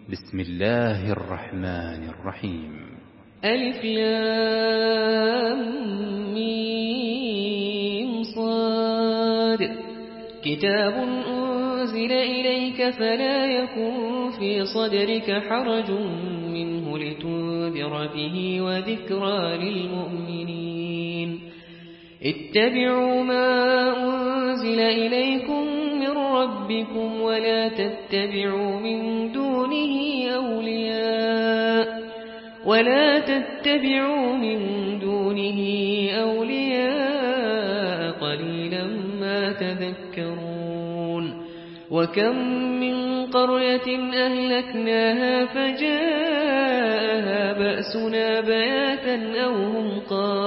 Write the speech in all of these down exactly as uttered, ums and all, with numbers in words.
بسم الله الرحمن الرحيم. ألف لام ميم صاد. كتاب أنزل إليك فلا يكن في صدرك حرج منه لتنذر به وذكرى للمؤمنين. اتبعوا ما أنزل إليكم من ربكم ولا تتبعوا من دونه أولياء ولا تتبعوا من دونه أولياء قليلا ما تذكرون. وكم من قرية أهلكناها فجاءها بأسنا بياتا أو هم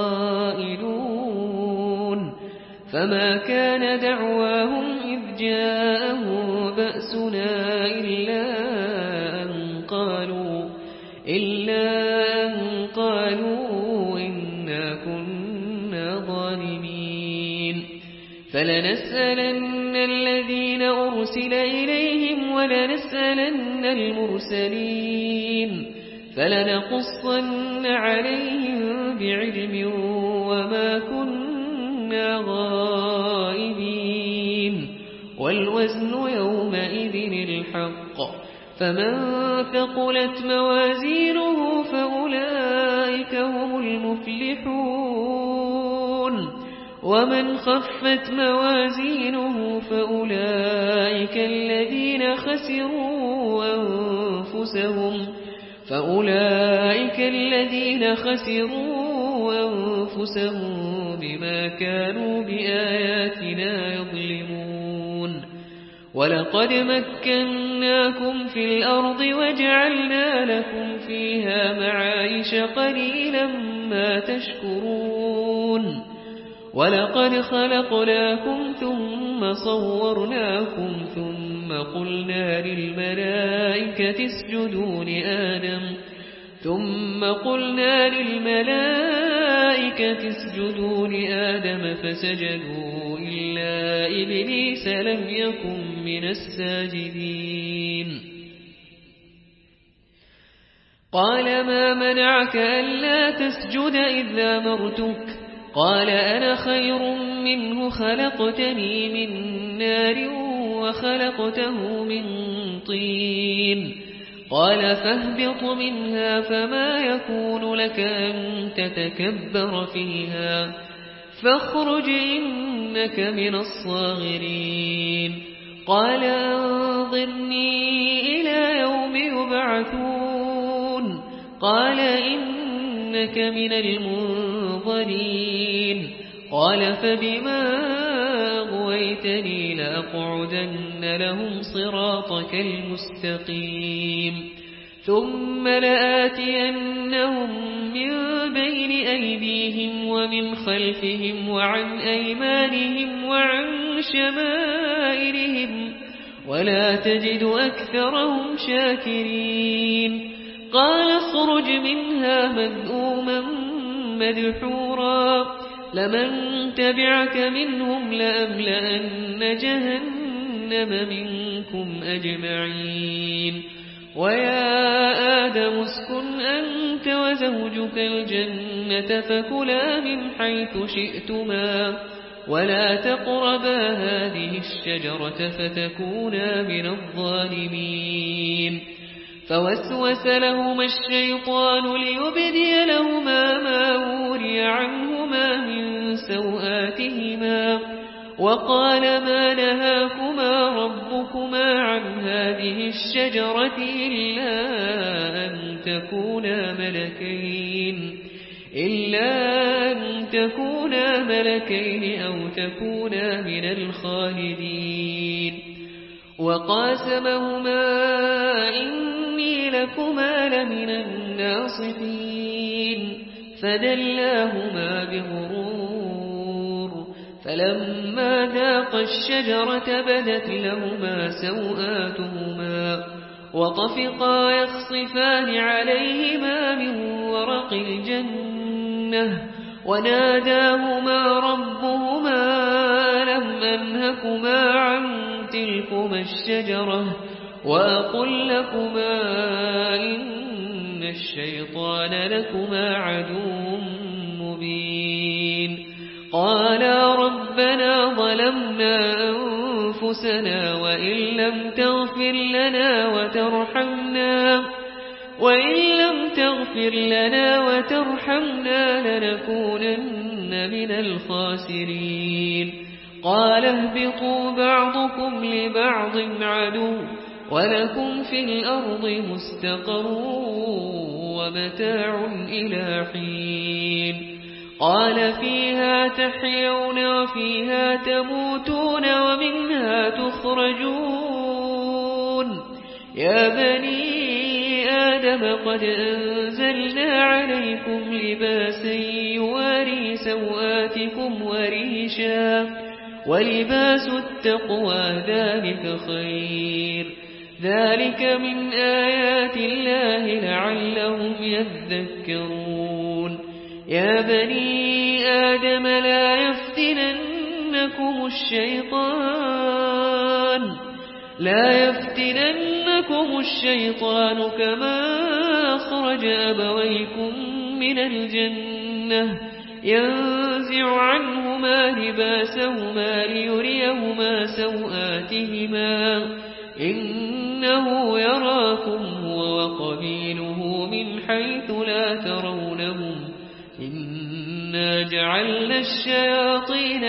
قائلون فما كان دعواهم إذ جاءهم بأسنا إلا أن قالوا إلا أن قالوا إنا كنا ظالمين. فلنسألن الذين أرسل إليهم ولنسألن المرسلين فلنقصن عليهم بعلم وما كنا غائبين. والوزن يومئذ الحق فمن ثقلت موازينه فأولئك هم المفلحون ومن خفت موازينه فأولئك الذين خسروا أنفسهم فأولئك الذين خسروا أنفسهم بما كانوا بآياتنا يظلمون. ولقد مكناكم في الأرض وجعلنا لكم فيها معايش قليلا ما تشكرون. ولقد خلقناكم ثم صورناكم ثم قلنا للملائكة اسجدوا لآدم ثم قلنا للملائكة اسجدوا لآدم فسجدوا إلا إبليس لم يكن من الساجدين. قال ما منعك ألا تسجد إذ أمرتك قال أنا خير منه خلقتني من نار وخلقته من طين. قال فاهبط منها فما يكون لك أن تتكبر فيها فاخرج إنك من الصاغرين. قال أنظرني إلى يوم يبعثون قال إنك من المنظرين. قال فبما أغويتني لأقعدن لهم صراطك المستقيم ثم لآتينهم من بين أيديهم ومن خلفهم وعن أيمانهم وعن شمائلهم ولا تجد أكثرهم شاكرين. قال اخرج منها مذءوما مدحورا لمن تبعك منهم لأملأن جهنم منكم أجمعين. ويا آدم اسكن أنت وزوجك الجنة فكلا من حيث شئتما ولا تقربا هذه الشجرة فتكونا من الظالمين. فوسوس لهما الشيطان ليبدي لهما ما وري عنهما من سوآتهما وقال ما نهاكما ربكما عن هذه الشجرة إلا أن تكونا ملكين إلا أن تكونا ملكين أو تكونا من الخالدين. وقاسمهما إني لكما لمن الناصحين فدلاهما بغرور فلما ذاقا الشجرة بدت لهما سوآتهما وطفقا يخصفان عليهما من ورق الجنة وناداهما ربهما ألم أنهكما عن تلكما الشجرة وأقل لكما الشيطان لكما عدو مبين قالا ربنا ظلمنا أنفسنا وإن لم تغفر لنا وترحمنا وإن لم تغفر لنا وترحمنا لنكونن من الخاسرين قال اهبطوا بعضكم لبعض عدو ولكم في الأرض مستقر ومتاع إلى حين قال فيها تحيون وفيها تموتون ومنها تخرجون يا بني آدم قد أنزلنا عليكم لباسا يواري سوآتكم وريشا ولباس التقوى ذلك خير ذلك من آيات الله لعلهم يذكرون يا بني آدم لا يفتننكم الشيطان لا يفتننكم الشيطان كما أخرج أبويكم من الجنة ينزع عنهما لباسهما ليريهما سوآتهما إنه يراكم هو وقبيله من حيث لا ترونهم إنا جعلنا الشياطين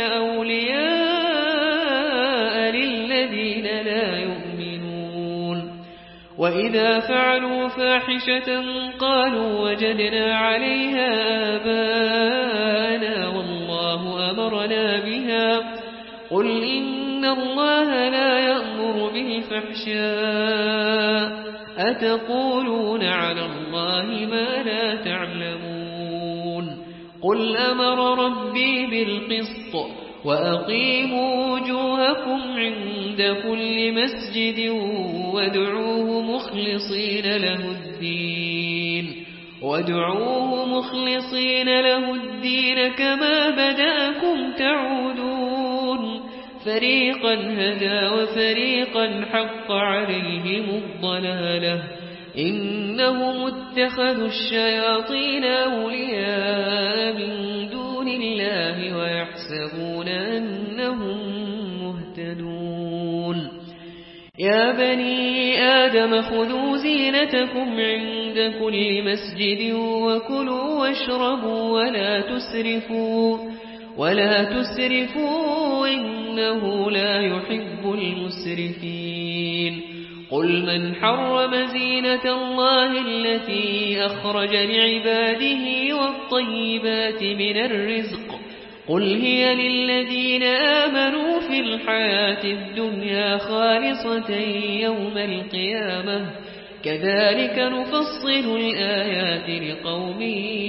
أولياء للذين لا يؤمنون وإذا فعلوا فاحشة قالوا وجدنا عليها آباءنا والله أمرنا بها قل إن الله لا يأمر بالفحشاء أتقولون على الله ما لا تعلمون قل أمر ربي بالقسط وأقيموا وجوهكم عند كل مسجد وادعوه مخلصين له الدين وادعوه مخلصين له الدين كما بدأكم تعودون فريقا هدى وفريقا حق عليهم الضلالة إنهم اتخذوا الشياطين أولياء من دون الله ويحسبون أنهم مهتدون يا بني آدم خذوا زينتكم عند كل مسجد وكلوا واشربوا ولا تسرفوا ولا تسرفوا إنه لا يحب المسرفين قل من حرم زينة الله التي أخرج لعباده والطيبات من الرزق قل هي للذين آمنوا في الحياة الدنيا خالصة يوم القيامة كذلك نفصل الآيات لقوم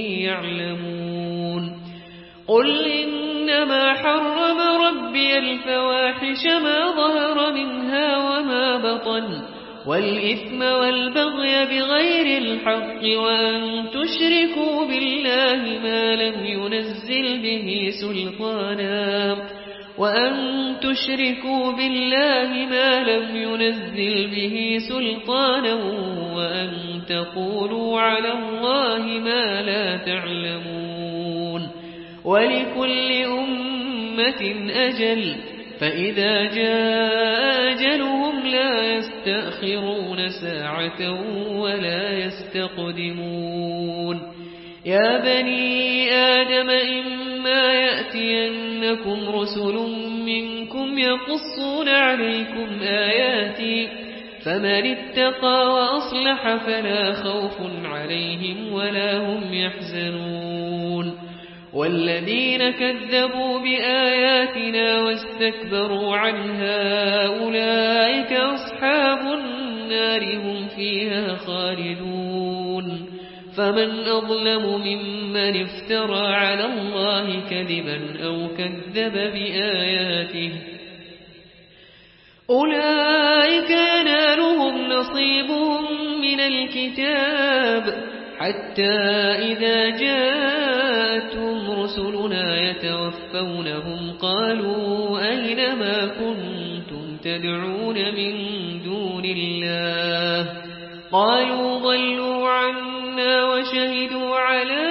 يعلمون قل إنما حرم ربي الفواحش ما ظهر منها وما بطن والإثم والبغي بغير الحق وأن تشركوا بالله ما لم ينزل به سلطانا وأن تشركوا بالله ما لم ينزل به سلطانا وأن تقولوا على الله ما لا تعلمون ولكل أمة أجل فإذا جاء أجلهم لا يستأخرون ساعة ولا يستقدمون يا بني آدم إما يأتينكم رسل منكم يقصون عليكم آياتي فمن اتقى وأصلح فلا خوف عليهم ولا هم يحزنون والذين كذبوا بآياتنا واستكبروا عنها أولئك أصحاب النار هم فيها خالدون فمن أظلم ممن افترى على الله كذبا أو كذب بآياته أولئك ينالهم نصيبهم من الكتاب حتى إذا جاءتهم رسلنا يتوفونهم قالوا أين ما كنتم تدعون من دون الله قالوا ضلوا عنا وشهدوا على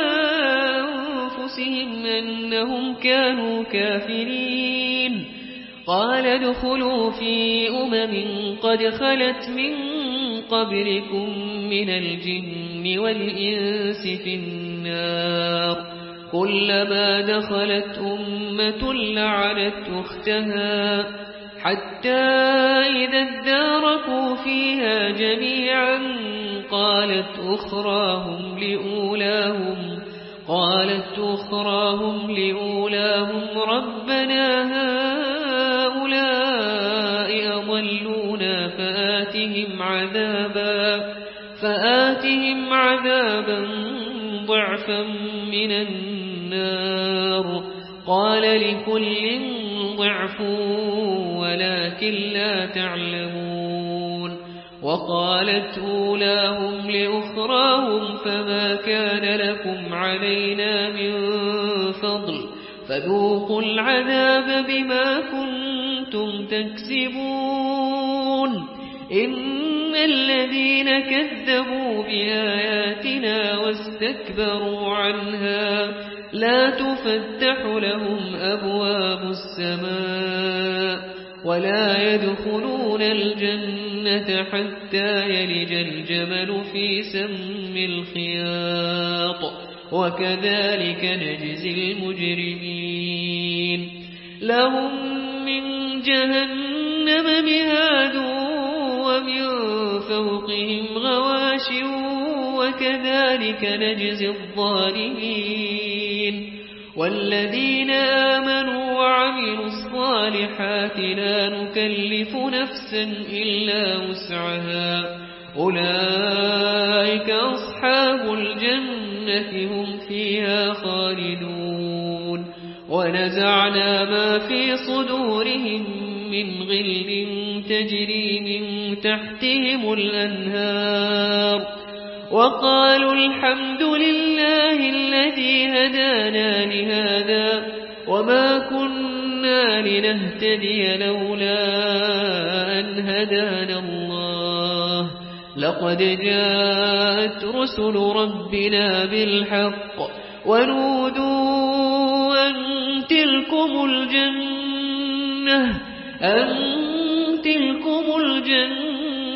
أنفسهم أنهم كانوا كافرين قال ادخلوا في أمم قد خلت من قبلكم من الجن والإنس في النار كلما دخلت أمة لعنت أختها حتى إذا اداركوا فيها جميعا قالت أخراهم لأولاهم قالت أخراهم لأولاهم ربنا هؤلاء أضلونا فآتهم عذابا فآتهم عذابا ضعفا من النار قال لكل ضعف ولكن لا تعلمون وقالت أولاهم لأخراهم فما كان لكم علينا من فضل فذوقوا العذاب بما كنتم تكسبون إن الذين كذبوا بآياتنا واستكبروا عنها لا تفتح لهم أبواب السماء ولا يدخلون الجنة حتى يلج الجمل في سم الخياط وكذلك نجزي المجرمين لهم من جهنم مهاد ومن فوقهم غواش وكذلك نجزي الظالمين والذين آمنوا وعملوا الصالحات لا نكلف نفسا إلا وسعها أولئك أصحاب الجنة هم فيها خالدون ونزعنا ما في صدورهم من غل تجري من تحتهم الأنهار وقالوا الحمد لله الذي هدانا لهذا وما كنا لنهتدي لولا أن هدانا الله لقد جاءت رسل ربنا بالحق ونودوا أن تلكم الجنة أن تلكم الجنة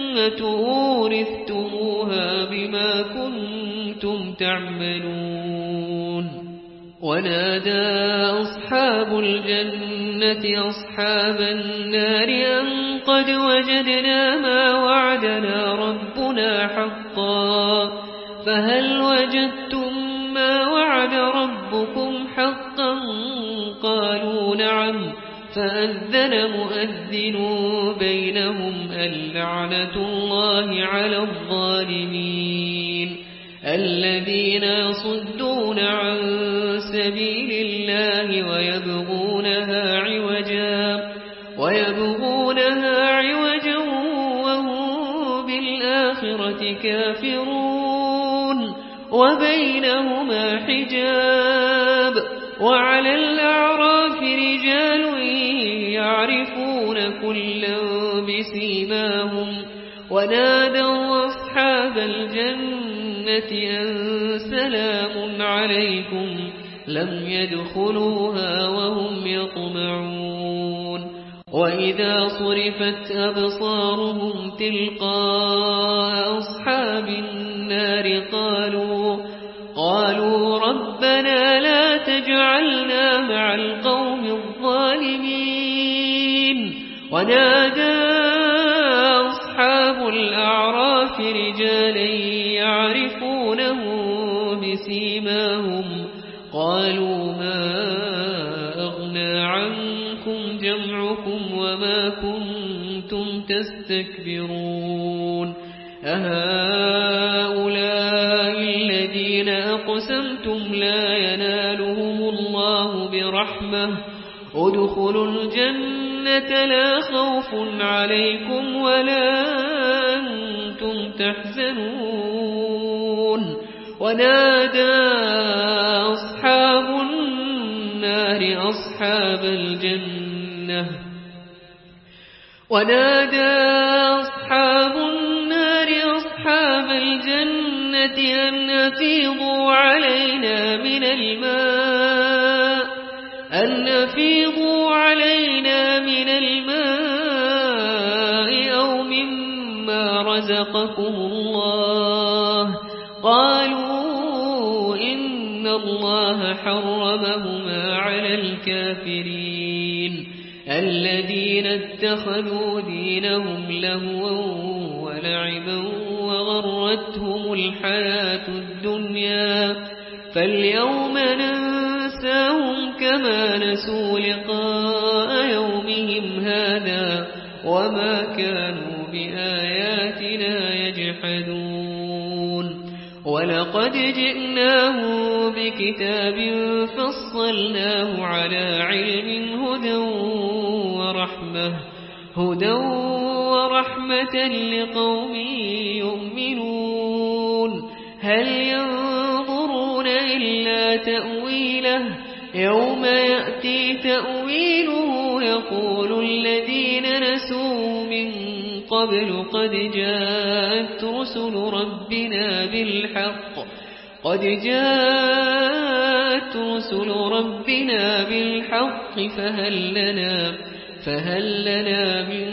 أورثتموها بما كنتم تعملون ونادى أصحاب الجنة أصحاب النار أن قد وجدنا ما وعدنا ربنا حقا فهل وجدتم ما وعد ربكم حقا قالوا نعم فأذن مؤذن بينهم اللعنة الله على الظالمين الذين يصدون عن سبيل الله ويبغونها عوجا ويبغونها عوجا وهم بالآخرة كافرون وبينهما حجاب وعلى الأعراف رجال يعرفون كلا بسيماهم ونادوا أصحاب الجنة أن سلام عليكم لم يدخلوها وهم يطمعون وإذا صرفت أبصارهم تلقاء أصحاب النار قالوا قالوا ربنا لا تجعلنا مع القوم الظالمين ونادى أصحاب الأعراف رجالا يعرفونه بسيماهم قالوا ما أغنى عنكم جمعكم وما كنتم تستكبرون أهؤلاء الذين أقسمتم لا ينالهم الله برحمة ادخلوا الجنة لا خوف عليكم ولا أنتم تحزنون ونادى أصحاب النار أصحاب الجنة ونادى أصحاب النار أصحاب الجنة أن أفيضوا علينا من الماء أن أفيضوا علينا من الماء أو مما رزقكم الله قالوا إن الله حرمهما على الكافرين الذين اتخذوا دينهم لهوا ولعبا وغرتهم الحياة الدنيا فاليوم ننساهم كما نسوا لقاء يومهم هذا وما كانوا بآياتنا يجحدون ولقد جئناهم بكتاب فصلناه على علم هدى ورحمة هدى ورحمة لقوم يؤمنون هل ينظرون إلا تأويله يوم يأتي تأويله يقول الذين نسوا من قبل قد جاءت رسل ربنا بالحق قد جاءت رسل ربنا بالحق فهل لنا فهل لنا من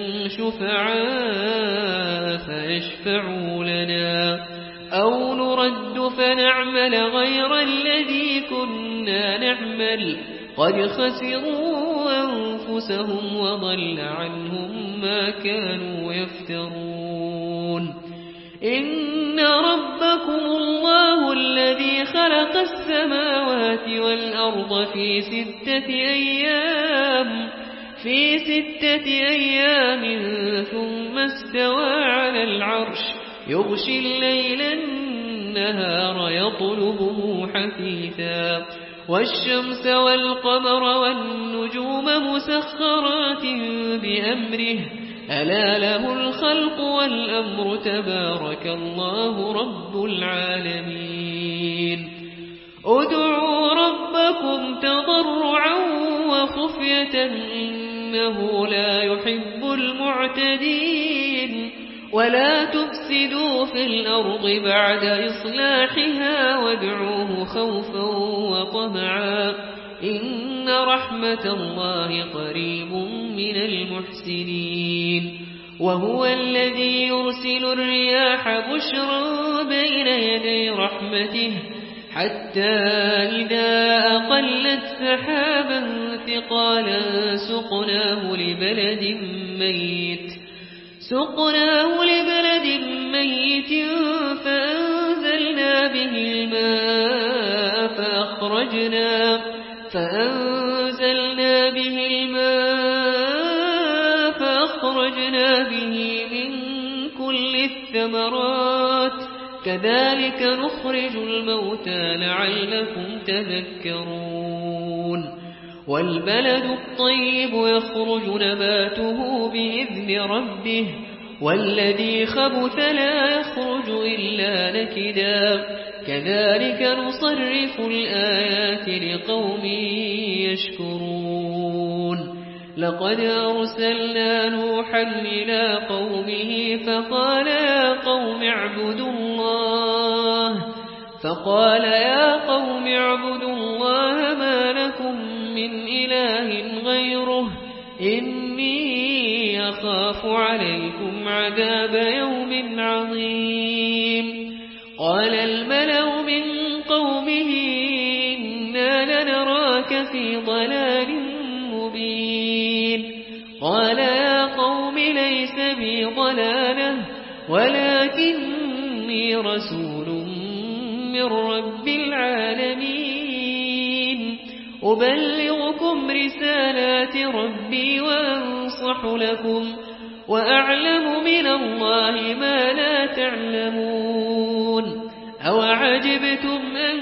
شفعاء فيشفعوا لنا أو نرد فنعمل غير الذي كنا نعمل قد خسروا أنفسهم وضل عنهم ما كانوا يفترون إن ربكم الله الذي خلق السماوات والأرض في ستة أيام في ستة أيام ثم استوى على العرش يغشي الليل النهار يطلبه حثيثا والشمس والقمر والنجوم مسخرات بأمره ألا له الخلق والأمر تبارك الله رب العالمين ادعوا ربكم تضرعا وخفية إنه لا يحب المعتدين ولا تفسدوا في الأرض بعد إصلاحها وادعوه خوفا وطمعا إن رحمة الله قريب من المحسنين وهو الذي يرسل الرياح بشرا بين يدي رحمته حتى إذا أقلت سحابا ثقالا سقناه لبلد ميت سقناه لبلد ميت فأنزلنا به الماء فأخرجنا فأنزلنا به الماء فأخرجنا به من كل الثمرات كذلك نخرج الموتى لعلكم تذكرون والبلد الطيب يخرج نباته بإذن ربه والذي خبث لا يخرج إلا نكدا كذلك نصرف الآيات لقوم يشكرون لقد أرسلنا نوحا إلى قومه فقال يا قوم اعبدوا الله فقال يا قوم اعبدوا الله ما لكم من إله غيره إني أخاف عليكم عذاب يوم عظيم قال الملأ من قومه إنا لنراك في ضلال مبين قال يا قوم ليس بي ضلالة ولكني رسول من رب العالمين أبلغكم رسالات ربي وأنصح لكم وأعلم من الله ما لا تعلمون أوعجبتم أن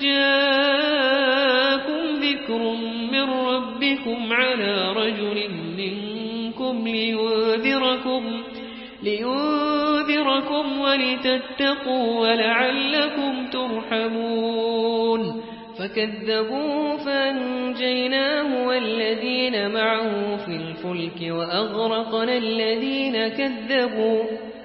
جاءكم ذكر من ربكم على رجل منكم لينذركم لينذركم ولتتقوا ولعلكم ترحمون فكذبوا فأنجيناه والذين معه في الفلك وأغرقنا الذين كذبوا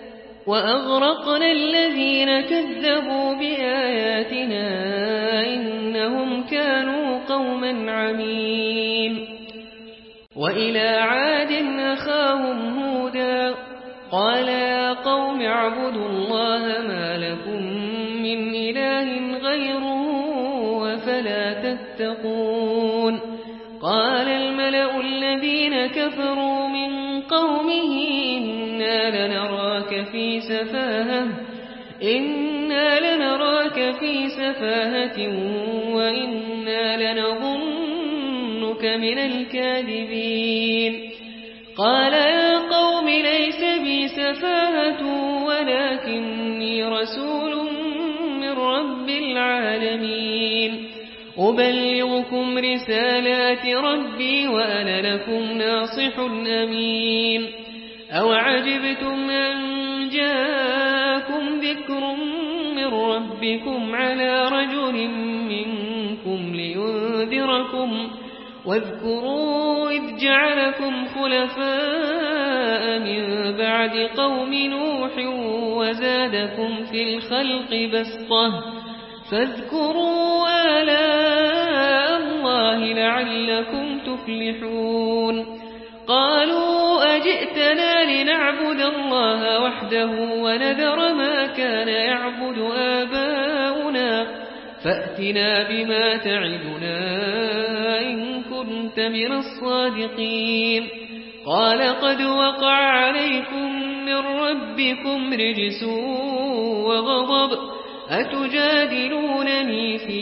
وأغرقنا الذين كذبوا بآياتنا إنهم كانوا قوما عمين وإلى عاد أخاهم هودا قال يا قوم اعبدوا الله ما لكم من إله غيره أفلا تتقون قال الملأ الذين كفروا من قومه إنا لنراك في سفاهة إنا لنراك في سفاهة وإنا لنظنك من الكاذبين قال يا قوم ليس بي سفاهة ولكني رسول من رب العالمين أبلغكم رسالات ربي وأنا لكم ناصح أمين أو عجبتم أن جاءكم ذكر من ربكم على رجل منكم لينذركم واذكروا إذ جعلكم خلفاء من بعد قوم نوح وزادكم في الخلق بسطة فاذكروا آلاء الله لعلكم تفلحون قالوا أجئتنا لنعبد الله وحده ونذر ما كان يعبد آباؤنا فأتنا بما تعدنا إن كنت من الصادقين قال قد وقع عليكم من ربكم رجس وغضب أتجادلونني في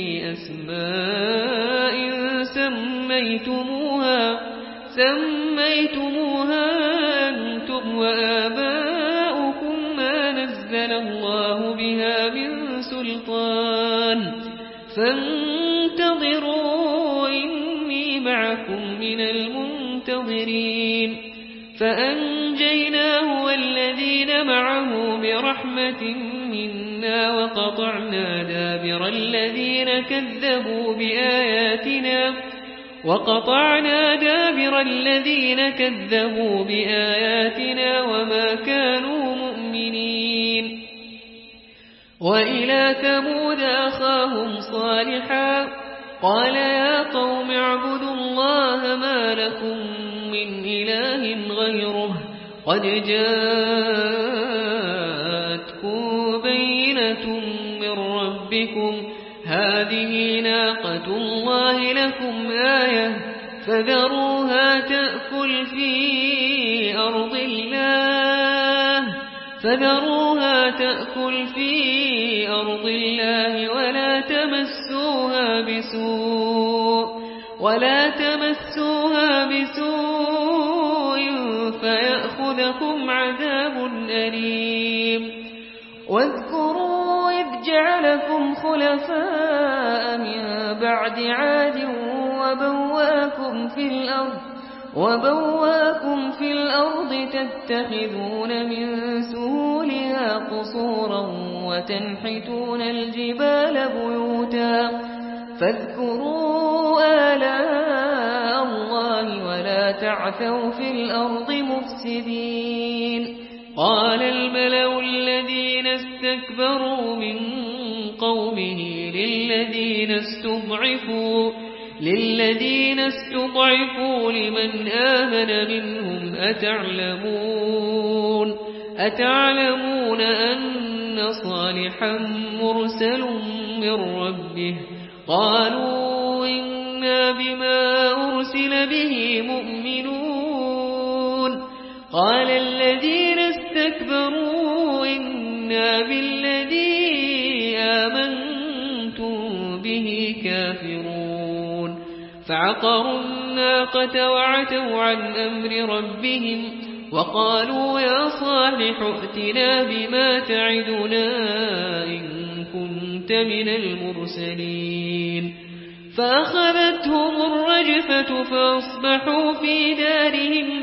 أسماء سميتموها سميتموها أنتم وآباؤكم ما نزل الله بها من سلطان فانتظروا إني معكم من المنتظرين فأنجيناه والذين معه برحمة منا وقطعنا دابر الذين كذبوا بآياتنا وقطعنا دابر الذين كذبوا بآياتنا وما كانوا مؤمنين وإلى ثمود أخاهم صالحا قال يا قوم اعبدوا الله ما لكم من إله غيره قد جاءتكم بينة من ربكم هذه ناقة الله لكم آية فذروها تأكل في أرض الله فذروها تأكل في أرض الله ولا تمسوها بسوء ولا تمسوها بسوء فيأخذكم عذاب أليم واذكروا إذ جعلكم خلفاء من بعد عاد وبواكم في الأرض وبواكم في الأرض تتخذون من سهولها قصورا وتنحتون الجبال بيوتا فاذكروا آلاء الله ولا تعثوا في الأرض مفسدين قال الملأ الذين استكبروا من قومه للذين استضعفوا للذين استضعفوا لمن آمن منهم أتعلمون أتعلمون أن صالحا مرسل من ربه قالوا إنا بما أرسل به مؤمنون قال الذين استكبروا إنا بالذي آمنتم به كافرون فعقروا الناقة وعتوا عن أمر ربهم وقالوا يا صالح ائتنا بما تعدنا إن كنت من المرسلين فأخذتهم الرجفة فأصبحوا في دارهم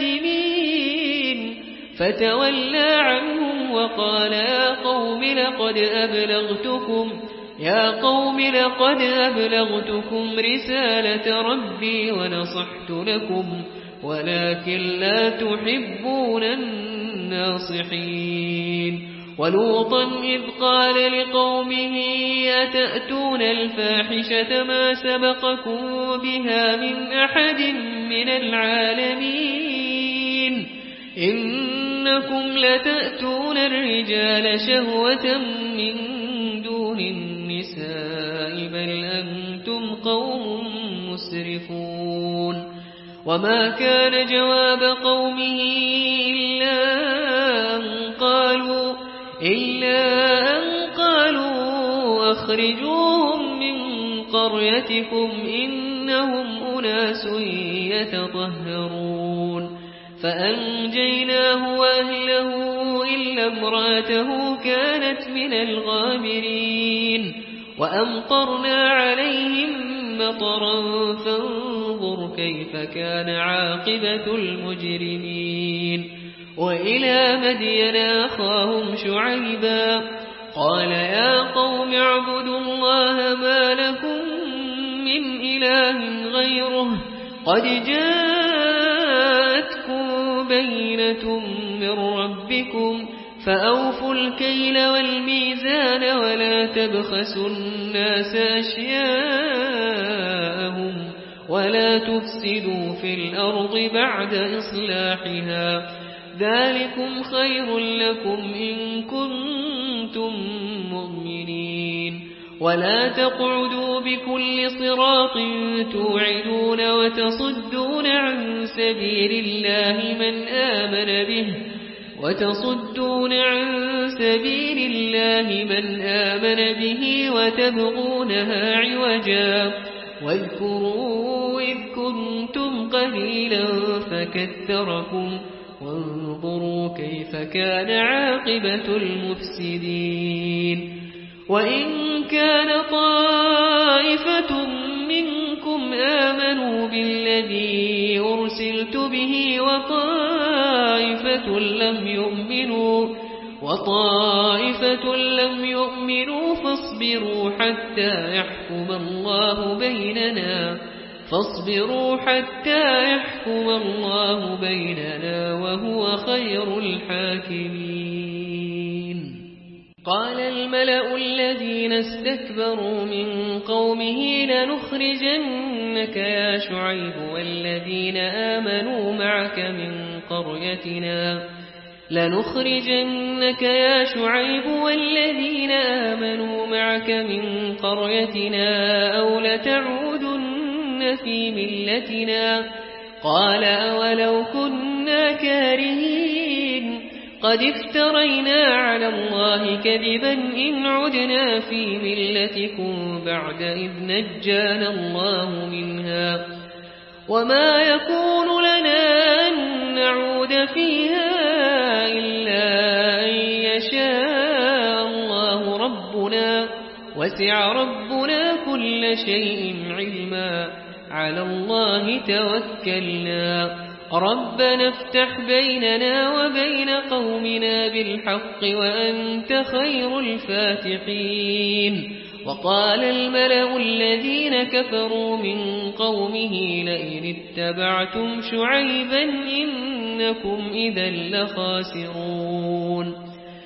جاثمين فتولى عنهم وقال يا قوم لقد أبلغتكم يا قوم لقد أبلغتكم رسالة ربي ونصحت لكم ولكن لا تحبون الناصحين ولوطا إذ قال لقومه أتأتون الفاحشة ما سبقكم بها من أحد من العالمين إنكم لتأتون الرجال شهوة من دون النساء بل أنتم قوم مسرفون وما كان جواب قومه إلا أن قالوا إلا أن قالوا أخرجوهم من قريتكم إنهم أناس يتطهرون فأنجيناه وأهله إلا امرأته كانت من الغابرين وأمطرنا عليهم مطرا فانظر كيف كان عاقبة المجرمين وإلى مدين أخاهم شعيبا قال يا قوم اعبدوا الله ما لكم من إله غيره قد جاءتكم بينة من ربكم فأوفوا الكيل والميزان ولا تبخسوا الناس أشياءهم ولا تفسدوا في الأرض بعد إصلاحها ذلكم خير لكم إن كنتم مؤمنين ولا تقعدوا بكل صراط توعدون وتصدون عن سبيل الله من آمن به وتصدون عن سبيل الله من آمن به وتبغونها عوجا واذكروا إذ كنتم قليلا فكثركم وانظروا كيف كان عاقبة المفسدين وإن كان طائفة منكم آمنوا بالذي أرسلت به وطائفة لم يؤمنوا وطائفة لم يؤمنوا فاصبروا حتى يحكم الله بيننا فاصبروا حتى يحكم الله بيننا وهو خير الحاكمين قال الملأ الذين استكبروا من قومه لنخرجنك يا شعيب والذين آمنوا معك من قريتنا لنخرجنك يا شعيب والذين آمنوا معك من قريتنا أو لتعودن في ملتنا قال أولو كنا كارهين قد افترينا على الله كذبا إن عدنا في ملتكم بعد إذ نجانا الله منها وما يكون لنا أن نعود فيها إلا أن يشاء الله ربنا وسع ربنا كل شيء علما على الله توكلنا ربنا افتح بيننا وبين قومنا بالحق وأنت خير الفاتحين وقال الملأ الذين كفروا من قومه لئن اتبعتم شعيبا إنكم إذا لخاسرون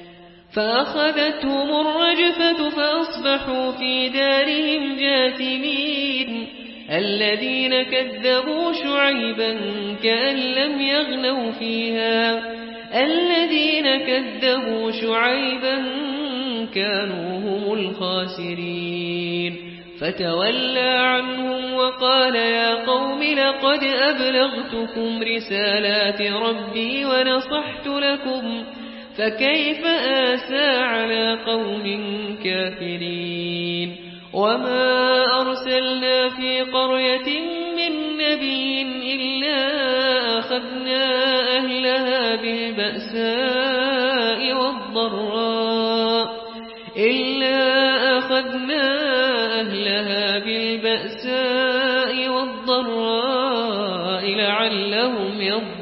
فأخذتهم الرجفة فأصبحوا في دارهم جاثمين الذين كذبوا شعيبا كأن لم يغنوا فيها الذين كذبوا شعيبا كانوا هم الخاسرين فتولى عنهم وقال يا قوم لقد أبلغتكم رسالات ربي ونصحت لكم فكيف آسى على قوم كافرين وما أرسلنا في قرية من نبي إلا أخذنا أهلها بالبأساء والضراء إلا أخذنا أهلها بالبأساء والضراء لعلهم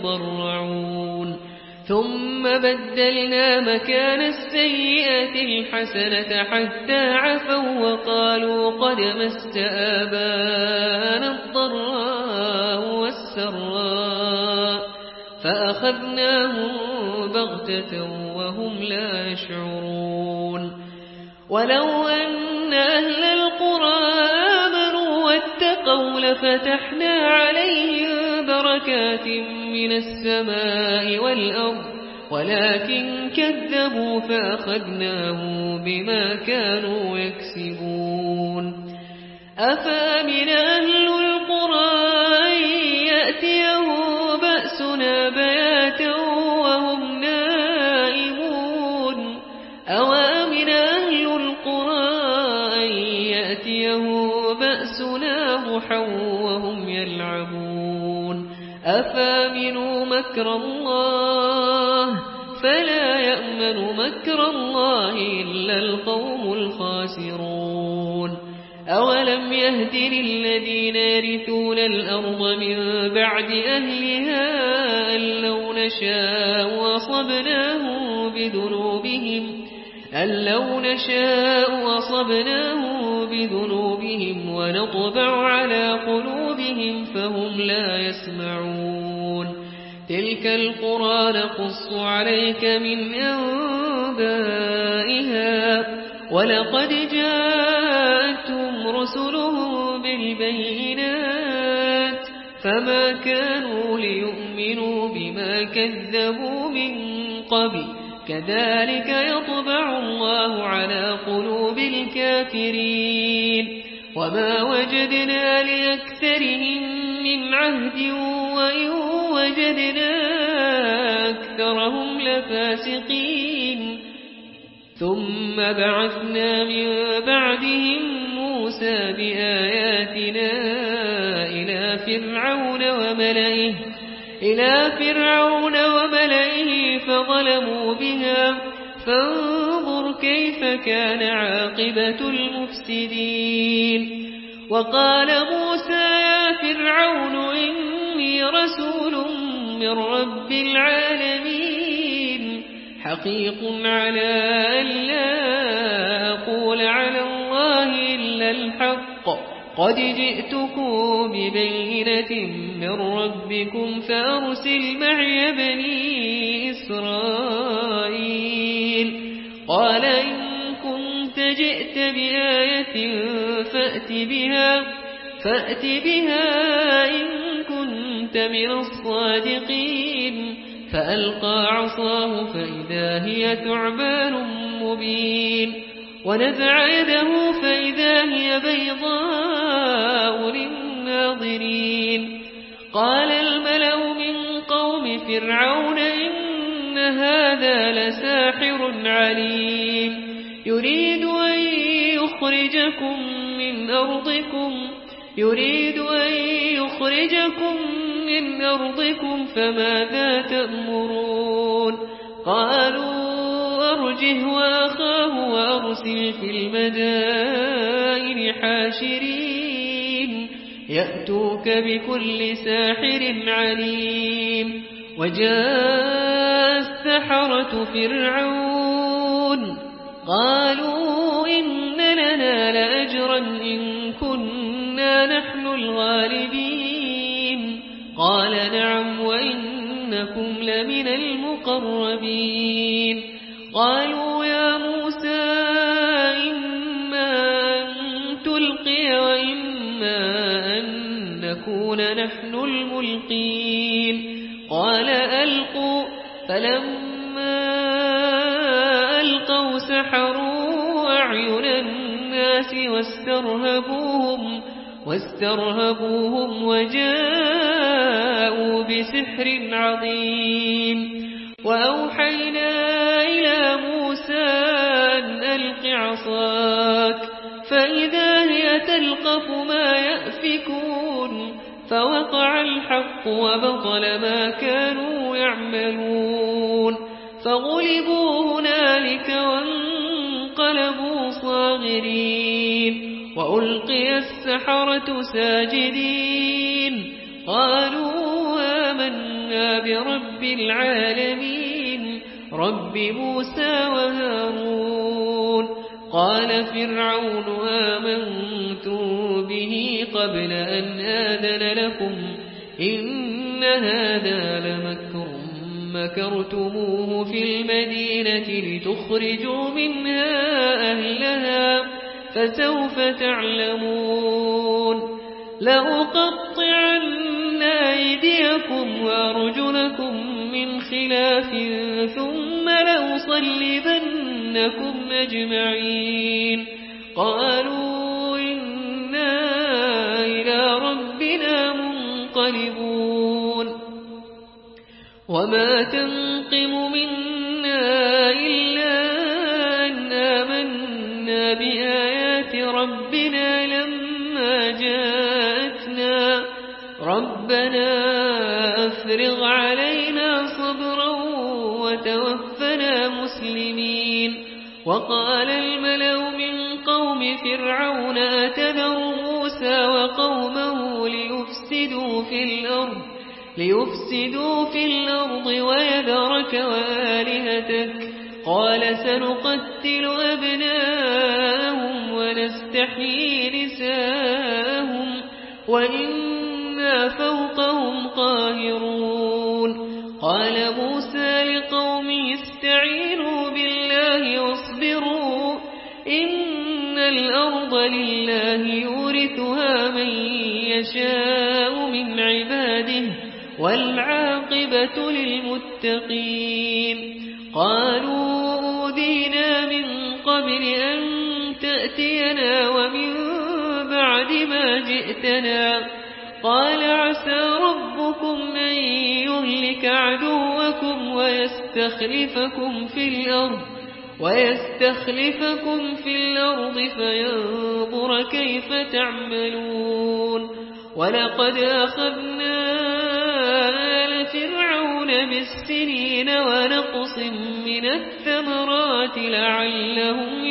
يضرعون ثم بدلنا مكان السيئة الحسنة حتى عفوا وقالوا قد مس آباءنا الضراء والسراء فأخذناهم بغتة وهم لا يشعرون ولو أن أهل القرى آمنوا واتقوا لفتحنا عليهم بركات من السماء والأرض ولكن كذبوا فأخذناهم بما كانوا يكسبون أفأمن أهل القرى أن يأتيهم بأسنا بياتا وهم نائمون أوأمن أهل القرى أن يأتيهم بأسنا ضحى وهم يلعبون أفأمنوا مكر الله فلا يأمن مكر الله إلا القوم الخاسرون أولم يهد للذين يرثون الأرض من بعد أهلها أن لو نشاء أصبناهم بذنوبهم أن لو نشاء أصبناهم بذنوبهم ونطبع على قلوبهم فهم لا يسمعون تلك القرى نقص عليك من أنبائها ولقد جاءتهم رسلهم بالبينات فما كانوا ليؤمنوا بما كذبوا من قبل كذلك يطبع الله على قلوب الكافرين وما وجدنا لأكثرهم من عهد وإن وجدنا أكثرهم لفاسقين ثم بعثنا من بعدهم موسى بآياتنا إلى فرعون وملئه إلى فرعون وملئه فظلموا بها فانظر كيف كان عاقبة المفسدين وقال موسى يا فرعون إني رسول من رب العالمين حقيق على أن لا أقول على الله إلا الحق قد جئتكم ببينة من ربكم فأرسل معي بني إسرائيل قال إن كنت جئت بآية فأت بها فأت بها إن كنت من الصادقين فألقى عصاه فإذا هي ثعبان مبين ونزع يده فإذا هي بيضاء للناظرين قال الملأ من قوم فرعون إن هذا لساحر عليم يريد أن يخرجكم من أرضكم يريد أن يخرجكم من أرضكم فماذا تأمرون قالوا أرجه وأخاه وأرسل في المدائن حاشرين يأتوك بكل ساحر عليم وجاء السحرة فرعون قالوا إن لنا لأجرا إن كنا نحن الغالبين قال نعم وإنكم لمن المقربين قالوا يا موسى إما أن تلقي وإما أن نكون نحن الملقين قال ألقوا فلما ألقوا سحروا أعين الناس واسترهبوهم واسترهبوهم وجاءوا بسحر عظيم وأوحينا إلى موسى أن ألق عصاك فإذا هي تلقف ما يأفكون فوقع الحق وبطل ما كانوا يعملون فغلبوا هنالك وانقلبوا صاغرين وألقي السحرة ساجدين قالوا آمنا برب العالمين رب موسى وهارون قال فرعون آمنتم به قبل أن آذن لكم إن هذا لمكر مكرتموه في المدينة لتخرجوا منها أهلها فسوف تعلمون لأقطعن أيديكم وأرجلكم من خلاف ثم لأصلبنكم أجمعين قالوا إنا إلى ربنا منقلبون وما تنقم منا إلا أن آمنا بآيات ربنا لما جاءتنا ربنا أفرغ علينا صبرا وتوفنا مسلمين وقال الملأ من قوم فرعون أتذر موسى وقومه ليفسدوا في الأرض ليفسدوا في الأرض ويذرك وآلهتك قال سنقتل أبناءهم ونستحيي نساءهم وإنا فوقهم قاهرون قال موسى لقومه استعينوا بالله واصبروا إن الأرض لله يورثها من يشاء من عباده والعاقبة للمتقين قالوا أوذينا من قبل أن تأتينا ومن بعد ما جئتنا قال عسى ربكم أن يهلك عدوكم ويستخلفكم في الأرض ويستخلفكم في الأرض فينظر كيف تعملون ولقد أخذنا آل فرعون بالسنين ونقص من الثمرات لعلهم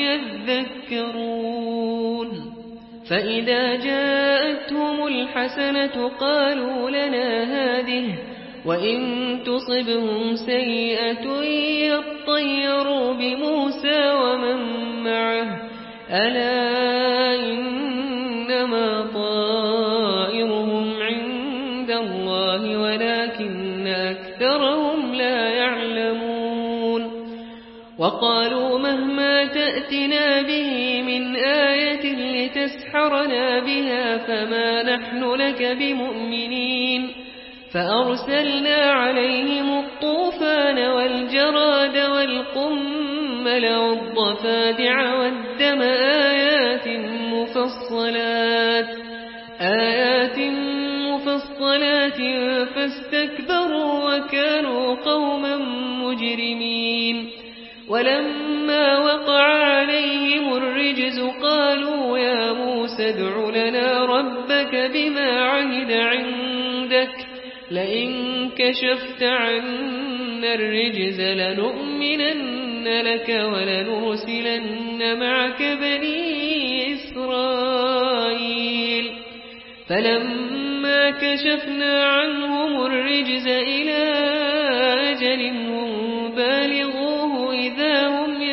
يذكرون فإذا جاءتهم الحسنة قالوا لنا هذه وإن تصبهم سيئة يطيروا بموسى ومن معه ألا إنما طائرهم عند الله ولكن أكثرهم لا يعلمون وقالوا مهما تأتنا به من آية لتسحرنا بها فما نحن لك بمؤمنين فأرسلنا عليهم الطوفان والجراد والقمل والضفادع والدم آيات مفصلات آيات مفصلات فاستكبروا وكانوا قوما مجرمين ولما وقع عليهم الرجز قالوا يا موسى ادع لنا ربك بما عهد عندك لئن كشفت عنا الرجز لنؤمنن لك ولنرسلن معك بني إسرائيل فلما كشفنا عنهم الرجز إلى أجل هم بالغوه إذا هم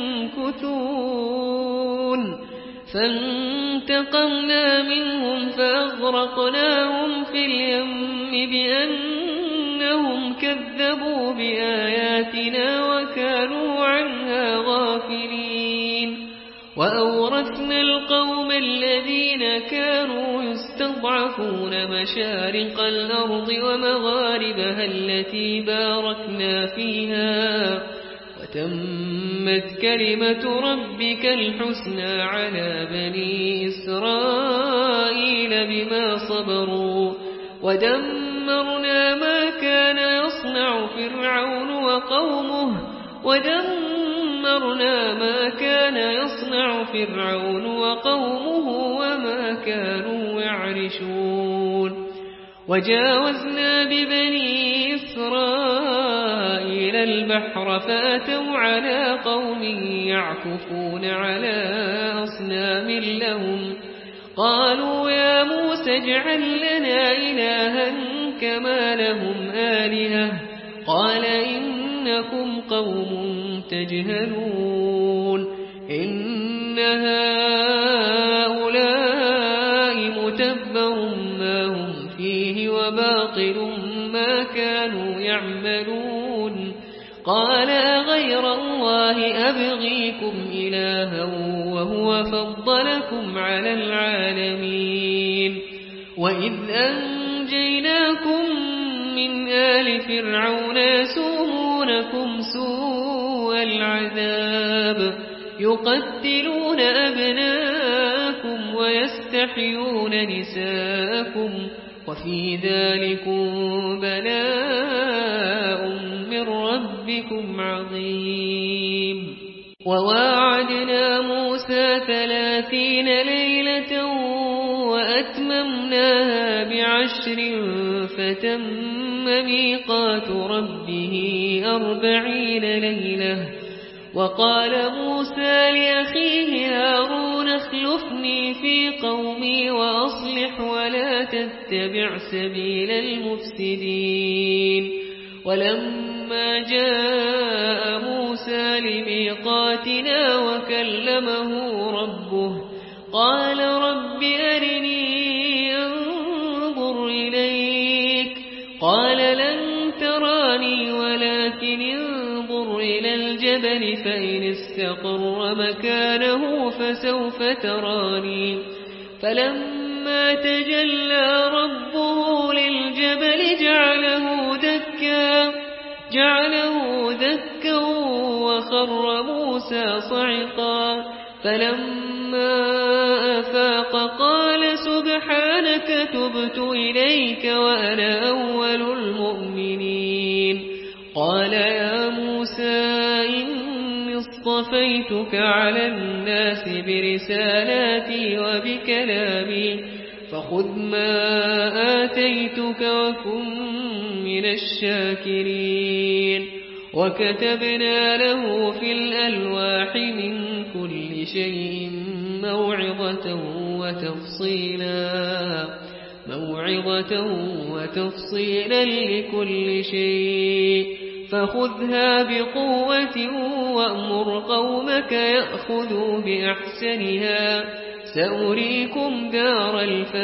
ينكثون فانتقمنا منهم فأغرقناهم في اليم بأنهم كذبوا بآياتنا وكانوا عنها غافلين وأورثنا القوم الذين كانوا يستضعفون مشارق الأرض ومغاربها التي باركنا فيها وتمت كلمة ربك الحسنى على بني إسرائيل بما صبروا ودمرنا ما كان يصنع فرعون وقومه ودمرنا ما كان يصنع فرعون وقومه وما كانوا يعرشون وجاوزنا ببني إسرائيل البحر فأتوا على قوم يعكفون على أصنام لهم قالوا يا موسى اجعل لنا إلها كما لهم آلهة قال إنكم قوم تجهلون إن هؤلاء متبر ما هم فيه وباطل ما كانوا يعملون قال أغير الله أبغيكم إلها وهو فضلكم على العالمين وإذ أنجيناكم من آل فرعون يسومونكم سوء العذاب يقتلون أبناءكم ويستحيون نساءكم وفي ذلكم بلاء من ربكم عظيم وواعدنا موسى ثلاثين ليلة وأتممناها بعشر فتم ميقات ربه أربعين ليلة وقال موسى لأخيه هارون اخلفني في قومي وأصلح ولا تتبع سبيل المفسدين ولما جاء موسى لميقاتنا وكلمه ربه قال رب أرني أنظر إليك قال لن تراني ولكن انظر إلى الجبل فإن استقر مكانه فسوف تراني فلما تجلى ربه للجبل جعله دكا جعله دكا وخر موسى صعقا فلما أفاق قال سبحانك تبت إليك وأنا أول المؤمنين قال يا موسى إني اصطفيتك على الناس برسالاتي وبكلامي فخذ ما آتيتك وكن من الشاكرين وكتبنا له في الألواح من كل شيء موعظة وتفصيلا موعظة وتفصيلا لكل شيء فخذها بقوة وأمر قومك يأخذوا بأحسنها سأريكم دار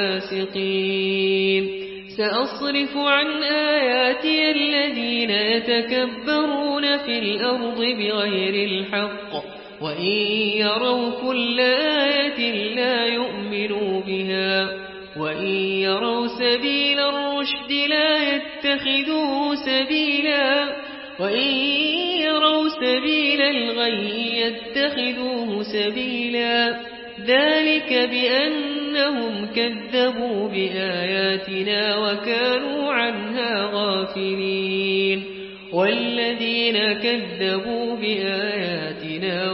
الفاسقين سأصرف عن آياتي الذين يتكبرون في الأرض بغير الحق وإن يروا كل آية لا يؤمنوا بها وإن يروا سبيل الرشد لا يتخذوه سبيلا وإن يروا سبيل الغي يتخذوه سبيلا ذلك بأنهم كذبوا بآياتنا وكانوا عنها غافلين والذين كذبوا بآياتنا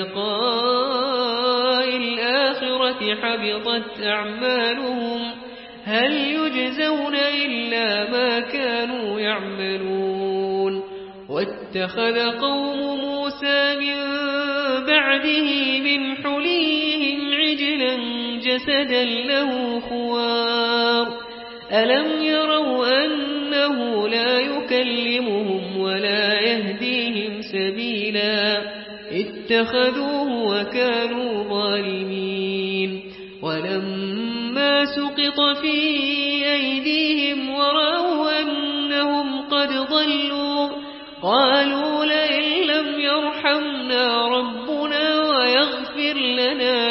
ولقاء الآخرة حبطت أعمالهم هل يجزون إلا ما كانوا يعملون واتخذ قوم موسى من بعده من حليهم عجلا جسدا له خوار ألم يروا أنه لا يكلمهم ولا يهديهم سبيلا اتخذوه وكانوا ظالمين ولما سقط في أيديهم ورأوا أنهم قد ضلوا قالوا لئن لم يرحمنا ربنا ويغفر لنا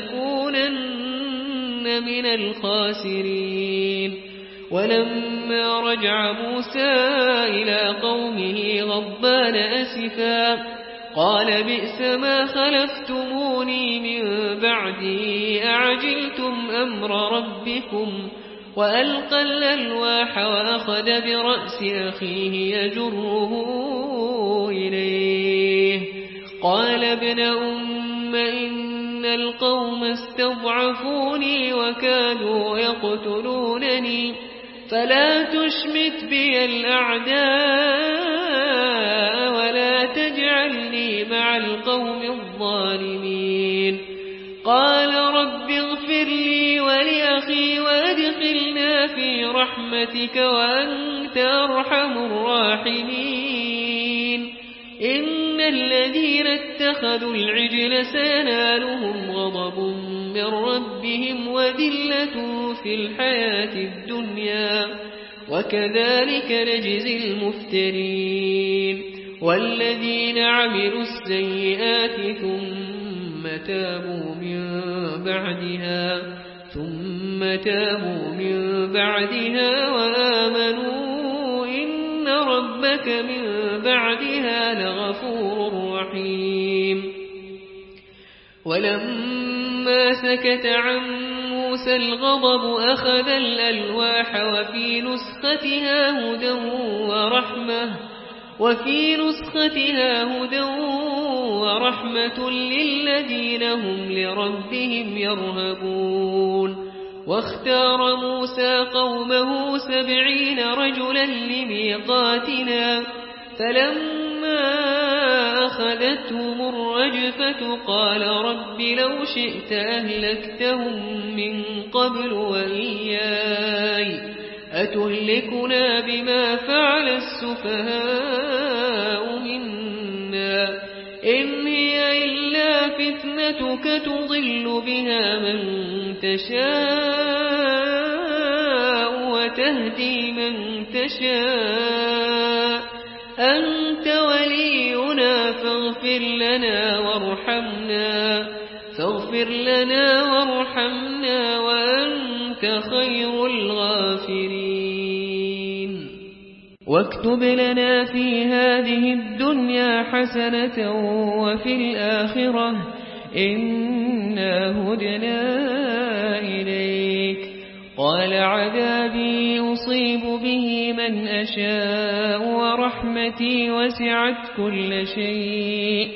لنكونن من الخاسرين ولما رجع موسى إلى قومه غضبان أسفا قال بئس ما خلفتموني من بعدي أعجلتم أمر ربكم وألقى الألواح وأخذ برأس أخيه يجره إليه قال ابن أم إن القوم استضعفوني وكادوا يقتلونني فلا تشمت بي الأعداء ولا تجعلني مع القوم الظالمين قال رب اغفر لي ولأخي وادخلنا في رحمتك وأنت أرحم الراحمين إن الذين اتخذوا العجل سينالهم غضب من ربهم وذلة في الحياة الدنيا وكذلك نجزي المفترين والذين عملوا السيئات ثم تابوا من بعدها ثم تابوا من بعدها وآمنوا إن ربك من بعدها لغفور رحيم. ولما سكت عن موسى الغضب أخذ الألواح وفي نسختها هدى ورحمة وفي نسختها هدى ورحمة للذين هم لربهم يرهبون. واختار موسى قومه سبعين رجلا لميقاتنا فلما أخذتهم الرجفة قال رب لو شئت أهلكتهم من قبل وإياي أتهلكنا بما فعل السفهاء منا إن هي إلا فتنتك تضل بها من تشاء وتهدي من تشاء أنت ولينا فاغفر لنا وارحمنا فاغفر لنا وارحمنا وأنت خير الغافرين. واكتب لنا في هذه الدنيا حسنة وفي الآخرة إنا هدنا إليك. قال عذابي أصيب به من أشاء ورحمتي وسعت كل شيء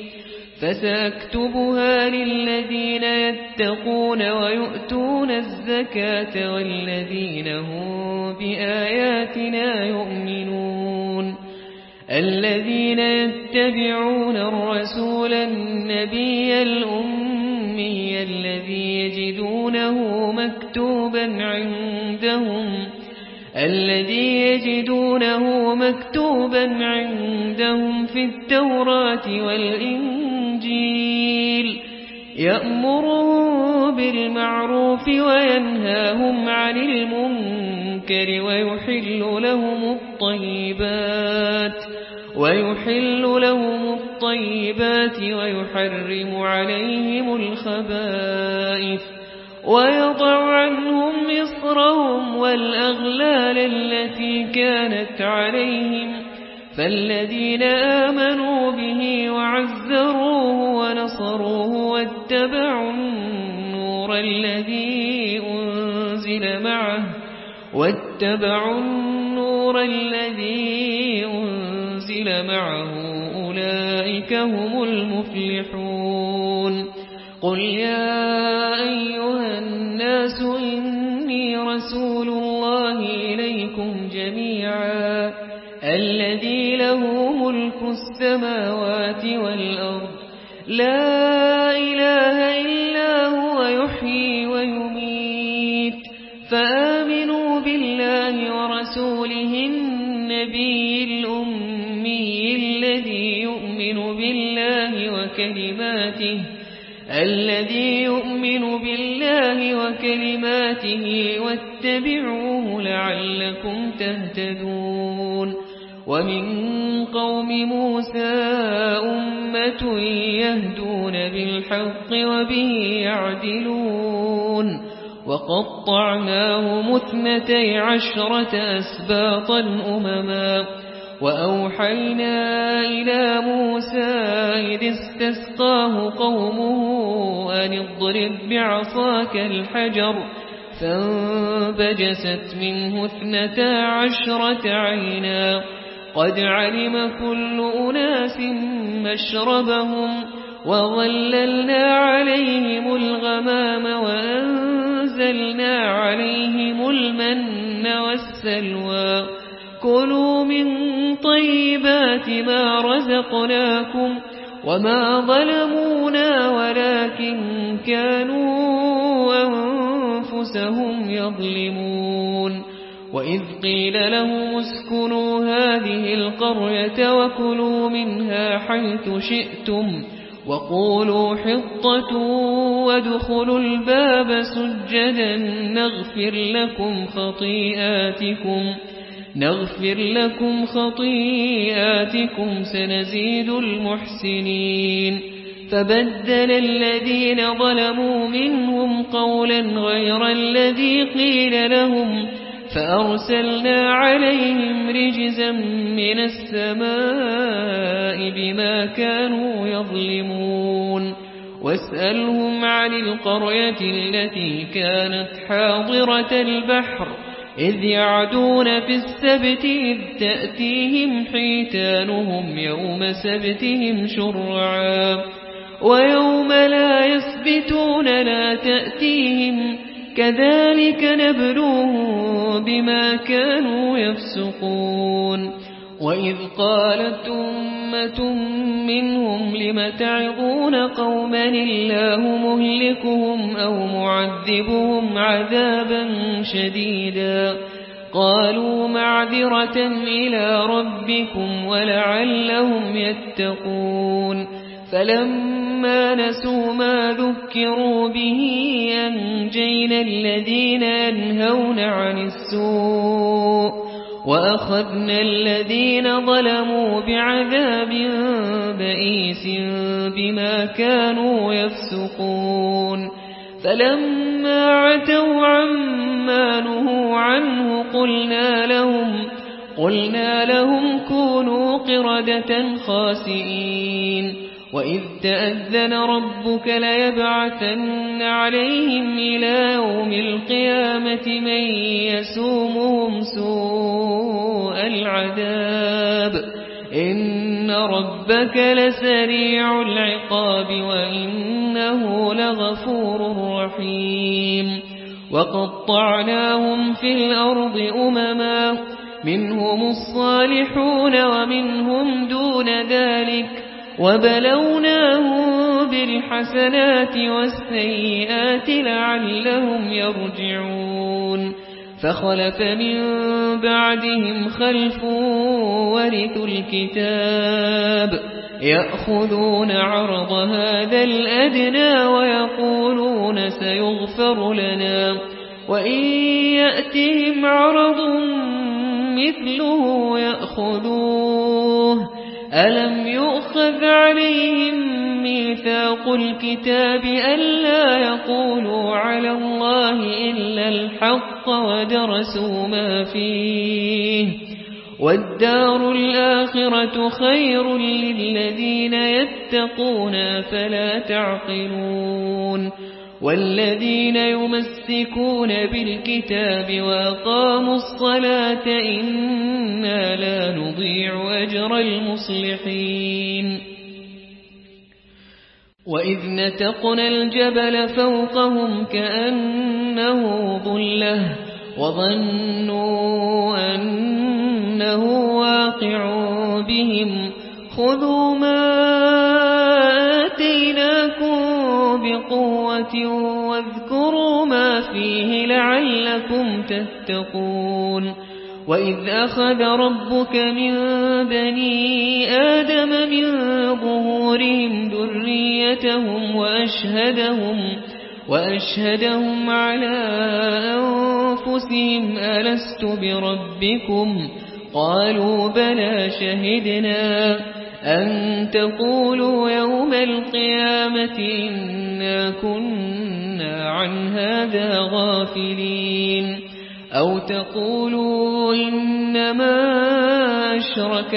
فسأكتبها للذين يتقون ويؤتون الزكاة والذين هم بآياتنا يؤمنون. الذين يتبعون الرسول النبي الأمي الذي يجدونه مكتوبا عندهم الذي يجدونه مكتوبا عندهم في التوراة والإنجيل يأمرهم بالمعروف وينهاهم عن المنكر ويحل لهم الطيبات ويحل لهم الطيبات ويحرم عليهم الخبائث ويضع عنهم إصرهم والأغلال التي كانت عليهم. فالذين آمنوا به وعزروه ونصروه واتبعوا النور الذي أنزل معه واتبعوا النور الذي أنزل معه أولئك هم المفلحون. قل يا أيها الناس إني رسول الله إليكم جميعا الذي له ملك السماوات والأرض لا إله إلا هو يحيي ويميت فآمنوا بالله ورسوله النبي الأمي الذي يؤمن بالله وكلماته الذي يؤمن بالله وكلماته واتبعوه لعلكم تهتدون. ومن قوم موسى أمة يهدون بالحق وبه يعدلون وقطعناهم اثنتي عشرة أسباطا أمما وأوحينا إلى موسى إذ استسقاه قومه أن اضرب بعصاك الحجر فانبجست منه اثنتا عشرة عينا قد علم كل أناس مشربهم وظللنا عليهم الغمام وأنزلنا عليهم المن والسلوى كلوا من طيبات ما رزقناكم وما ظلمونا ولكن كانوا أنفسهم يظلمون. وإذ قيل لهم اسكنوا هذه القرية وكلوا منها حيث شئتم وقولوا حطة وادخلوا الباب سجدا نغفر لكم خطيئاتكم نغفر لكم خطيئاتكم سنزيد المحسنين فبدل الذين ظلموا منهم قولا غير الذي قيل لهم فأرسلنا عليهم رجزا من السماء بما كانوا يظلمون واسألهم عن القرية التي كانت حاضرة البحر إذ يعدون في السبت إذ تأتيهم حيتانهم يوم سبتهم شرعا ويوم لا يسبتون لا تأتيهم كذلك نبلوهم بما كانوا يفسقون وإذ قالت أمة منهم لم تعظون قوما الله مهلكهم أو معذبهم عذابا شديدا قالوا معذرة إلى ربكم ولعلهم يتقون فلما نسوا ما ذكروا به أنجينا الذين ينهون عن السوء وأخذنا الذين ظلموا بعذاب بئيس بما كانوا يفسقون فلما عتوا عما نهوا عنه قلنا لهم قلنا لهم كونوا قردة خاسئين وإذ تأذن ربك ليبعثن عليهم إلى يوم القيامة من يسومهم سوء العذاب إن ربك لسريع العقاب وإنه لغفور رحيم وقطعناهم في الأرض أمما منهم الصالحون ومنهم دون ذلك وبلوناهم بالحسنات والسيئات لعلهم يرجعون فخلف من بعدهم خلف ورثوا الكتاب يأخذون عرض هذا الأدنى ويقولون سيغفر لنا وإن يأتهم عرض مثله يأخذوه ألم يؤخذ عليهم ميثاق الكتاب ألا يقولوا على الله إلا الحق ودرسوا ما فيه والدار الآخرة خير للذين يتقون فلا تعقلون والذين يمسكون بالكتاب وأقاموا الصلاة إنا لا نضيع أجر المصلحين وإذ نتقنا الجبل فوقهم كأنه ظلة وظنوا أنه واقع بهم خذوا ما آتيناكم بقوة واذكروا ما فيه لعلكم تتقون وإذ أخذ ربك من بني آدم من ظهورهم ذريتهم وأشهدهم وأشهدهم على أنفسهم ألست بربكم قالوا بلى شهدنا أن تقولوا يوم القيامة إنا كنا عن هذا غافلين أو تقولوا إنما أشرك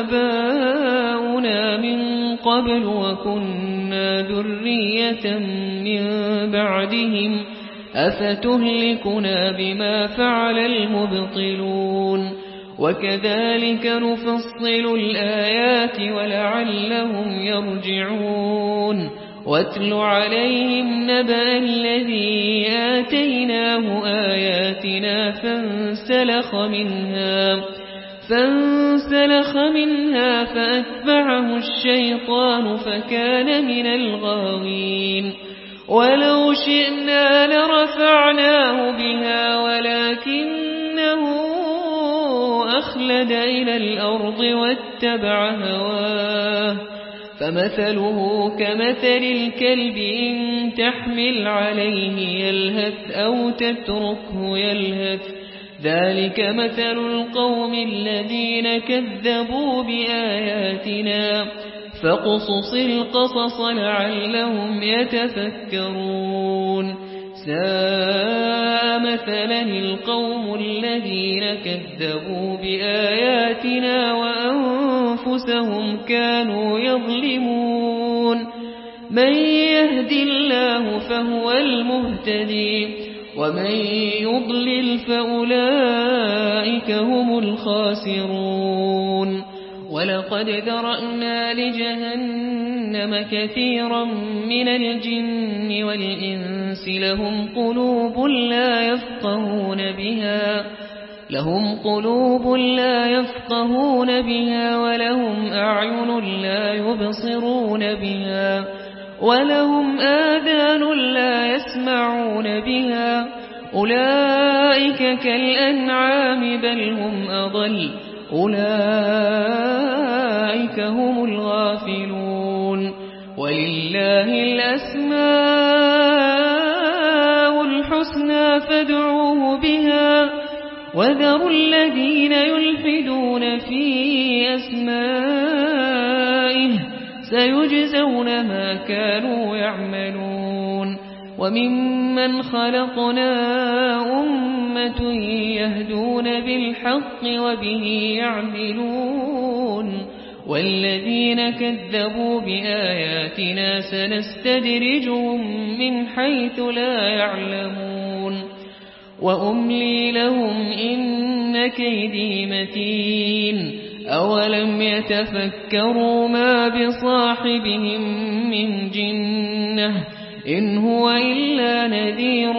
آباؤنا من قبل وكنا ذرية من بعدهم أفتهلكنا بما فعل المبطلون وكذلك نفصل الآيات ولعلهم يرجعون واتل عليهم نبأ الذي آتيناه آياتنا فانسلخ منها فانسلخ منها فأتبعه الشيطان فكان من الغاوين ولو شئنا لرفعناه بها ولكنه أخلد إلى الأرض واتبع هواه فمثله كمثل الكلب إن تحمل عليه يلهث أو تتركه يلهث ذلك مثل القوم الذين كذبوا بآياتنا فاقصص القصص لعلهم يتفكرون ساء مثلا القوم الذين كذبوا بآياتنا وأنفسهم كانوا يظلمون من يهد الله فهو المهتدي ومن يضلل فأولئك هم الخاسرون ولقد ذرأنا لجهنم كثيرا من الجن والإنس لهم قلوب لا يفقهون بها لهم قلوب لا يفقهون بها ولهم أعين لا يبصرون بها ولهم آذان لا يسمعون بها أولئك كالأنعام بل هم أضل أولئك هم الغافلون ولله الأسماء الحسنى فادعوه بها وذروا الذين يلحدون في أسمائه سيجزون ما كانوا يعملون وممن خلقنا أمة يهدون بالحق وبه يعدلون والذين كذبوا بآياتنا سنستدرجهم من حيث لا يعلمون وأملي لهم إن كيدي متين أولم يتفكروا ما بصاحبهم من جنة إن هو إلا نذير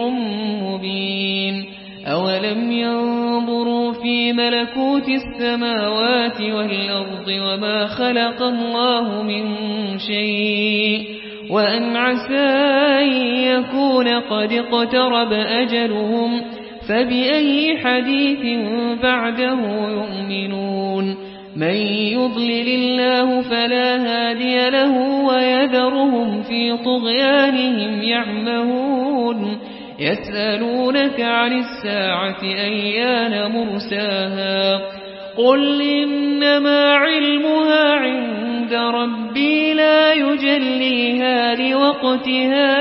مبين أولم ينظروا في ملكوت السماوات والأرض وما خلق الله من شيء وأن عسى أن يكون قد اقترب أجلهم فبأي حديث بعده يؤمنون من يضلل الله فلا هادي له ويذرهم في طغيانهم يعمهون يسألونك عن الساعة أيان مرساها قل إنما علمها عند ربي لا يجليها لوقتها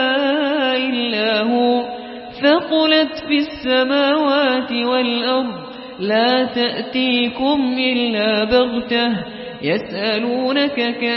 إلا هو ثقلت في السماوات والأرض لا تأتيكم إلا بغتة يسألونك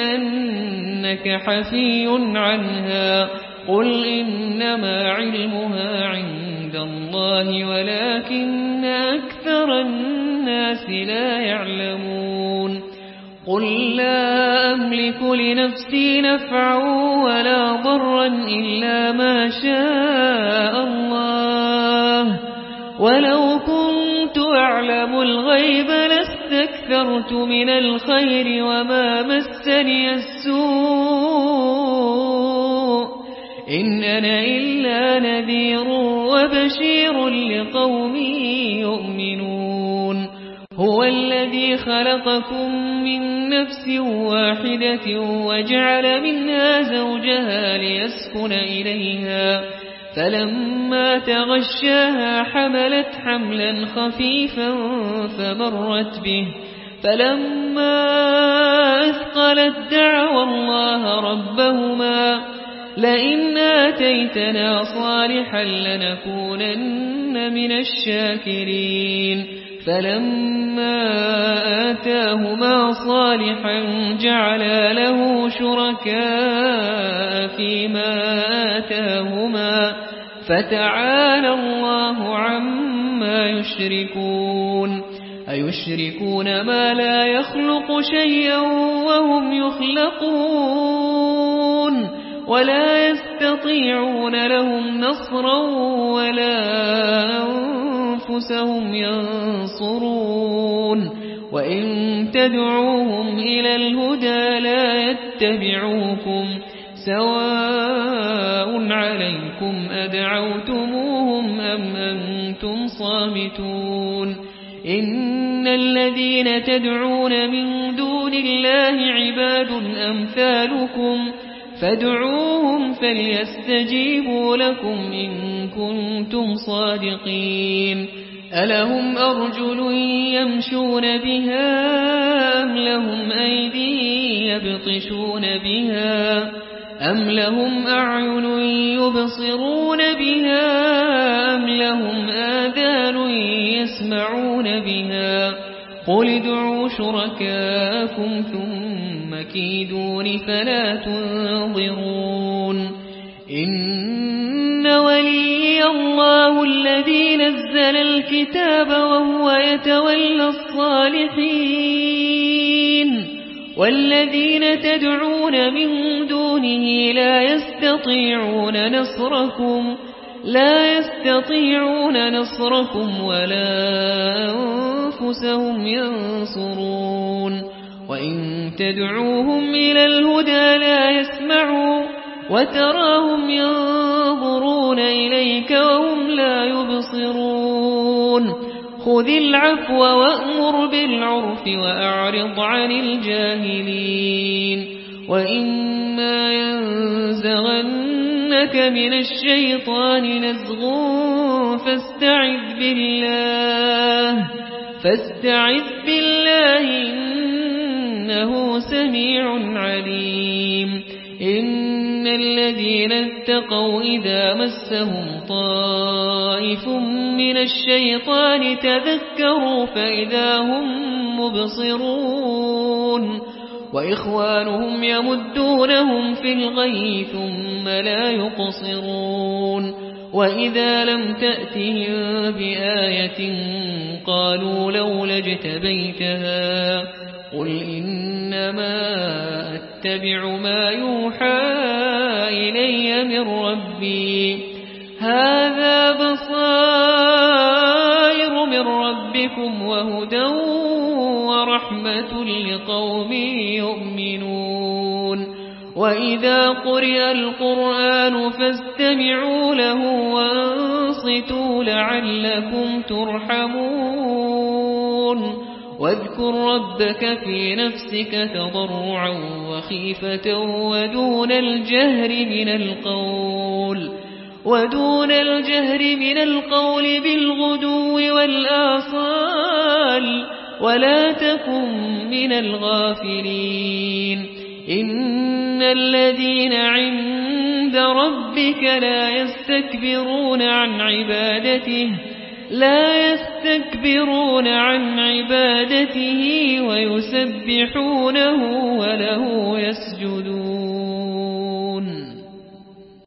كأنك حفي عنها قل إنما علمها عند الله ولكن أكثر الناس لا يعلمون قل لا أملك لنفسي نفعا ولا ضرا إلا ما شاء الله ولو كنت أعلم الغيب لاستكثرت من الخير وما مسني السوء إن أنا إلا نذير وبشير لقوم يؤمنون هو الذي خلقكم من نفس واحدة وجعل منها زوجها ليسكن إليها فلما تغشاها حملت حملا خفيفا فمرت به فلما أثقلت دعوا الله ربهما لئن آتيتنا صالحا لنكونن من الشاكرين فلما آتاهما صالحا جعلا له شركاء فيما آتاهما فتعالى الله عما يشركون أيشركون ما لا يخلق شيئا وهم يخلقون ولا يستطيعون لهم نصرا ولا أنفسهم ينصرون وإن تدعوهم إلى الهدى لا يتبعوكم سواء عليكم أدعوتموهم أم أنتم صامتون إن الذين تدعون من دون الله عباد أمثالكم فادعوهم فليستجيبوا لكم إن كنتم صادقين ألهم أرجل يمشون بها أم لهم أيدي يبطشون بها أم لهم أعين يبصرون بها أم لهم آذان يسمعون بها قل ادعوا شركاءكم ثم كيدون فلا تنظرون إن ولي الله الذي نزل الكتاب وهو يتولى الصالحين والذين تدعون من دونه لا يستطيعون نصركم لا يستطيعون نصركم ولا أنفسهم ينصرون وإن تدعوهم إلى الهدى لا يسمعوا وتراهم ينظرون إليك وهم لا يبصرون خذ العفو وأمر بالعرف وأعرض عن الجاهلين وإما ينزغنك من الشيطان نزغ فاستعذ بالله فاستعذ بالله إنه سميع عليم إن الذين اتقوا إذا مسهم طائف من الشيطان تذكروا فإذا هم مبصرون وإخوانهم يمدونهم في الغي ثم لا يقصرون وإذا لم تأتهم بآية قالوا لولا اجتبيتها قل إنما أتبع ما يوحى إلي من ربي هذا بصائر من ربكم وهدى ورحمة لقوم يؤمنون وإذا قرئ القرآن فاستمعوا له وانصتوا لعلكم ترحمون واذكر ربك في نفسك تضرعا وخيفة ودون الجهر من القول ودون الجهر من القول بالغدو والآصال ولا تكن من الغافلين إن الذين عند ربك لا يستكبرون عن عبادته لا يستكبرون عن عبادته ويسبحونه وله يسجدون